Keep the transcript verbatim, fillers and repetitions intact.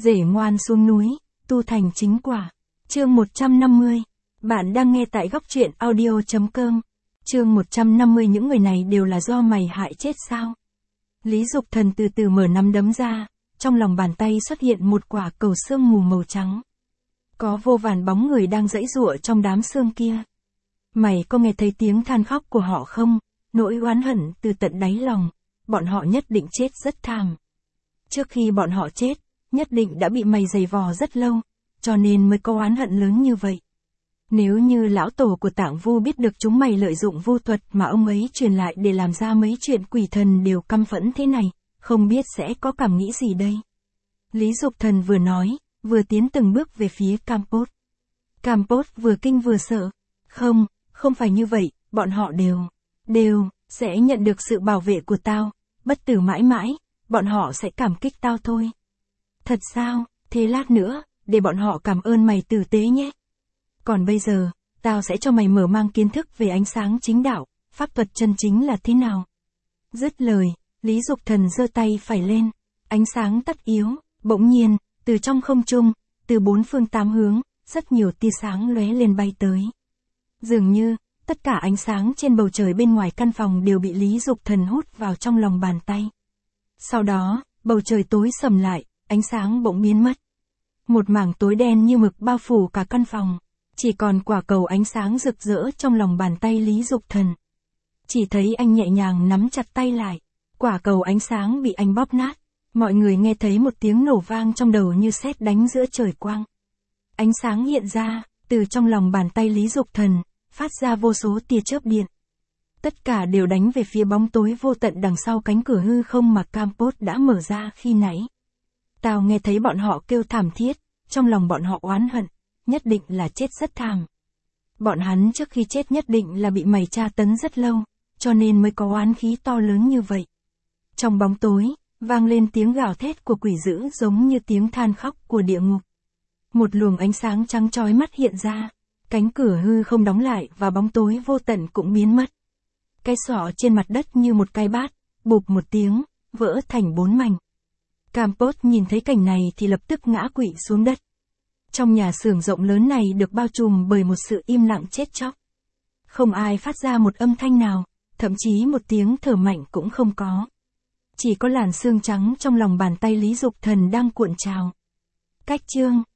Rể ngoan xuống núi, tu thành chính quả. Chương một trăm năm mươi. Bạn đang nghe tại góc truyện audio chấm com. Chương một trăm năm mươi. Những người này đều là do mày hại chết sao? Lý Dục Thần từ từ mở nắm đấm ra, trong lòng bàn tay xuất hiện một quả cầu sương mù màu trắng. Có vô vàn bóng người đang giãy giụa trong đám sương kia. Mày có nghe thấy tiếng than khóc của họ không? Nỗi oán hận từ tận đáy lòng, bọn họ nhất định chết rất thảm. Trước khi bọn họ chết, nhất định đã bị mày giày vò rất lâu, cho nên mới có oán hận lớn như vậy. Nếu như lão tổ của Tạng Vu biết được chúng mày lợi dụng vu thuật mà ông ấy truyền lại để làm ra mấy chuyện quỷ thần đều căm phẫn thế này, không biết sẽ có cảm nghĩ gì đây. Lý Dục Thần vừa nói, vừa tiến từng bước về phía Campos. Campos vừa kinh vừa sợ. Không, không phải như vậy, bọn họ đều, đều, sẽ nhận được sự bảo vệ của tao, bất tử mãi mãi, bọn họ sẽ cảm kích tao thôi. Thật sao, thế lát nữa, để bọn họ cảm ơn mày tử tế nhé. Còn bây giờ, tao sẽ cho mày mở mang kiến thức về ánh sáng chính đạo, pháp thuật chân chính là thế nào. Dứt lời, Lý Dục Thần giơ tay phải lên, ánh sáng tắt yếu, bỗng nhiên, từ trong không trung, từ bốn phương tám hướng, rất nhiều tia sáng lóe lên bay tới. Dường như, tất cả ánh sáng trên bầu trời bên ngoài căn phòng đều bị Lý Dục Thần hút vào trong lòng bàn tay. Sau đó, bầu trời tối sầm lại, ánh sáng bỗng biến mất. Một mảng tối đen như mực bao phủ cả căn phòng, chỉ còn quả cầu ánh sáng rực rỡ trong lòng bàn tay Lý Dục Thần. Chỉ thấy anh nhẹ nhàng nắm chặt tay lại, quả cầu ánh sáng bị anh bóp nát. Mọi người nghe thấy một tiếng nổ vang trong đầu như sét đánh giữa trời quang. Ánh sáng hiện ra, từ trong lòng bàn tay Lý Dục Thần, phát ra vô số tia chớp điện. Tất cả đều đánh về phía bóng tối vô tận đằng sau cánh cửa hư không mà Campos đã mở ra khi nãy. Tao nghe thấy bọn họ kêu thảm thiết, trong lòng bọn họ oán hận, nhất định là chết rất thảm. Bọn hắn trước khi chết nhất định là bị mày tra tấn rất lâu, cho nên mới có oán khí to lớn như vậy. Trong bóng tối, vang lên tiếng gào thét của quỷ dữ giống như tiếng than khóc của địa ngục. Một luồng ánh sáng trắng chói mắt hiện ra, cánh cửa hư không đóng lại và bóng tối vô tận cũng biến mất. Cái sọ trên mặt đất như một cái bát, bụp một tiếng, vỡ thành bốn mảnh. Campos nhìn thấy cảnh này thì lập tức ngã quỵ xuống đất. Trong nhà xưởng rộng lớn này được bao trùm bởi một sự im lặng chết chóc. Không ai phát ra một âm thanh nào, thậm chí một tiếng thở mạnh cũng không có. Chỉ có làn sương trắng trong lòng bàn tay Lý Dục Thần đang cuộn trào. Cách chương